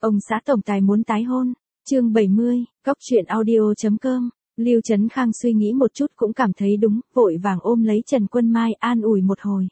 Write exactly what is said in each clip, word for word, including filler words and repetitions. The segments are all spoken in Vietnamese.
Ông xã tổng tài muốn tái hôn. Chương bảy mươi, góc truyện audio chấm com. Lưu Trấn Khang suy nghĩ một chút cũng cảm thấy đúng, vội vàng ôm lấy Trần Quân Mai an ủi một hồi.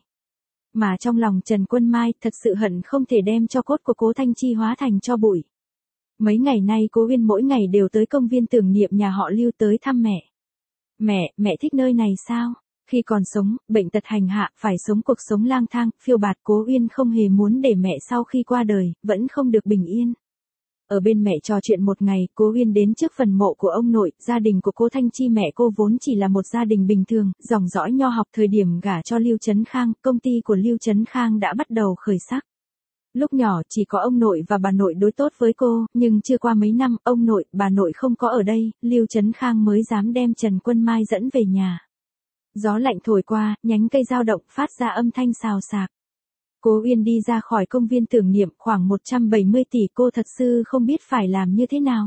Mà trong lòng Trần Quân Mai thật sự hận không thể đem cho cốt của Cố Thanh Chi hóa thành cho bụi. Mấy ngày nay Cố Uyên mỗi ngày đều tới công viên tưởng niệm nhà họ Lưu tới thăm mẹ. Mẹ, mẹ thích nơi này sao? Khi còn sống, bệnh tật hành hạ, phải sống cuộc sống lang thang, phiêu bạt, Cố Uyên không hề muốn để mẹ sau khi qua đời, vẫn không được bình yên. Ở bên mẹ trò chuyện một ngày, Cố Uyên đến trước phần mộ của ông nội, gia đình của Cố Thanh Chi mẹ cô vốn chỉ là một gia đình bình thường, dòng dõi nho học. Thời điểm gả cho Lưu Trấn Khang, công ty của Lưu Trấn Khang đã bắt đầu khởi sắc. Lúc nhỏ chỉ có ông nội và bà nội đối tốt với cô, nhưng chưa qua mấy năm, ông nội, bà nội không có ở đây, Lưu Trấn Khang mới dám đem Trần Quân Mai dẫn về nhà. Gió lạnh thổi qua, nhánh cây dao động phát ra âm thanh xào xạc. Cố Uyên đi ra khỏi công viên tưởng niệm, khoảng một trăm bảy mươi tỷ, cô thật sự không biết phải làm như thế nào.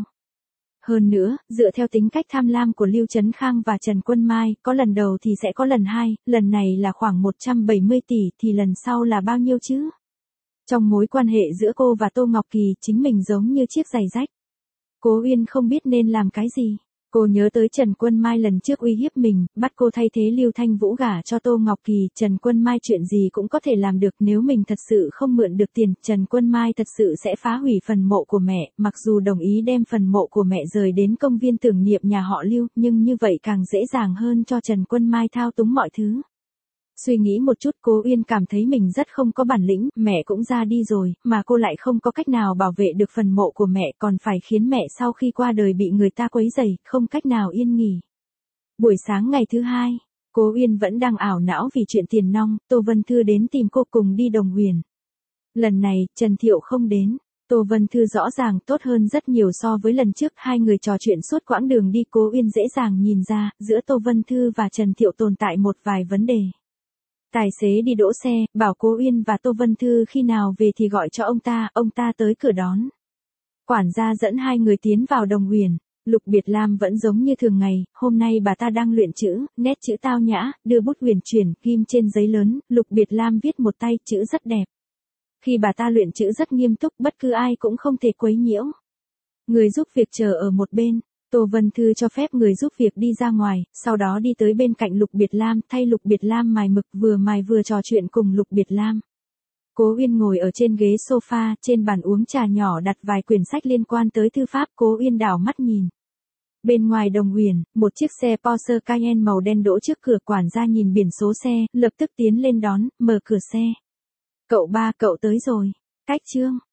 Hơn nữa, dựa theo tính cách tham lam của Lưu Trấn Khang và Trần Quân Mai, có lần đầu thì sẽ có lần hai, lần này là khoảng một trăm bảy mươi tỷ thì lần sau là bao nhiêu chứ? Trong mối quan hệ giữa cô và Tô Ngọc Kỳ, chính mình giống như chiếc giày rách. Cố Uyên không biết nên làm cái gì. Cô nhớ tới Trần Quân Mai lần trước uy hiếp mình, bắt cô thay thế Lưu Thanh Vũ gả cho Tô Ngọc Kỳ. Trần Quân Mai chuyện gì cũng có thể làm được, nếu mình thật sự không mượn được tiền, Trần Quân Mai thật sự sẽ phá hủy phần mộ của mẹ. Mặc dù đồng ý đem phần mộ của mẹ rời đến công viên tưởng niệm nhà họ Lưu, nhưng như vậy càng dễ dàng hơn cho Trần Quân Mai thao túng mọi thứ. Suy nghĩ một chút, Cố Uyên cảm thấy mình rất không có bản lĩnh, mẹ cũng ra đi rồi, mà cô lại không có cách nào bảo vệ được phần mộ của mẹ, còn phải khiến mẹ sau khi qua đời bị người ta quấy rầy, không cách nào yên nghỉ. Buổi sáng ngày thứ hai, Cố Uyên vẫn đang ảo não vì chuyện tiền nong, Tô Vân Thư đến tìm cô cùng đi Đồng Huyền. Lần này, Trần Thiệu không đến. Tô Vân Thư rõ ràng tốt hơn rất nhiều so với lần trước, hai người trò chuyện suốt quãng đường đi. Cố Uyên dễ dàng nhìn ra, giữa Tô Vân Thư và Trần Thiệu tồn tại một vài vấn đề. Tài xế đi đỗ xe, bảo Cố Uyên và Tô Vân Thư khi nào về thì gọi cho ông ta, ông ta tới cửa đón. Quản gia dẫn hai người tiến vào Đồng Huyền. Lục Biệt Lam vẫn giống như thường ngày, hôm nay bà ta đang luyện chữ, nét chữ tao nhã, đưa bút huyền chuyển, ghim trên giấy lớn, Lục Biệt Lam viết một tay, chữ rất đẹp. Khi bà ta luyện chữ rất nghiêm túc, bất cứ ai cũng không thể quấy nhiễu. Người giúp việc chờ ở một bên. Tô Vân Thư cho phép người giúp việc đi ra ngoài, sau đó đi tới bên cạnh Lục Biệt Lam, thay Lục Biệt Lam mài mực, vừa mài vừa trò chuyện cùng Lục Biệt Lam. Cố Uyên ngồi ở trên ghế sofa, trên bàn uống trà nhỏ đặt vài quyển sách liên quan tới thư pháp. Cố Uyên đảo mắt nhìn. Bên ngoài Đồng Huyền, một chiếc xe Porsche Cayenne màu đen đỗ trước cửa, quản gia nhìn biển số xe, lập tức tiến lên đón, mở cửa xe. Cậu ba, cậu tới rồi. Cách chương.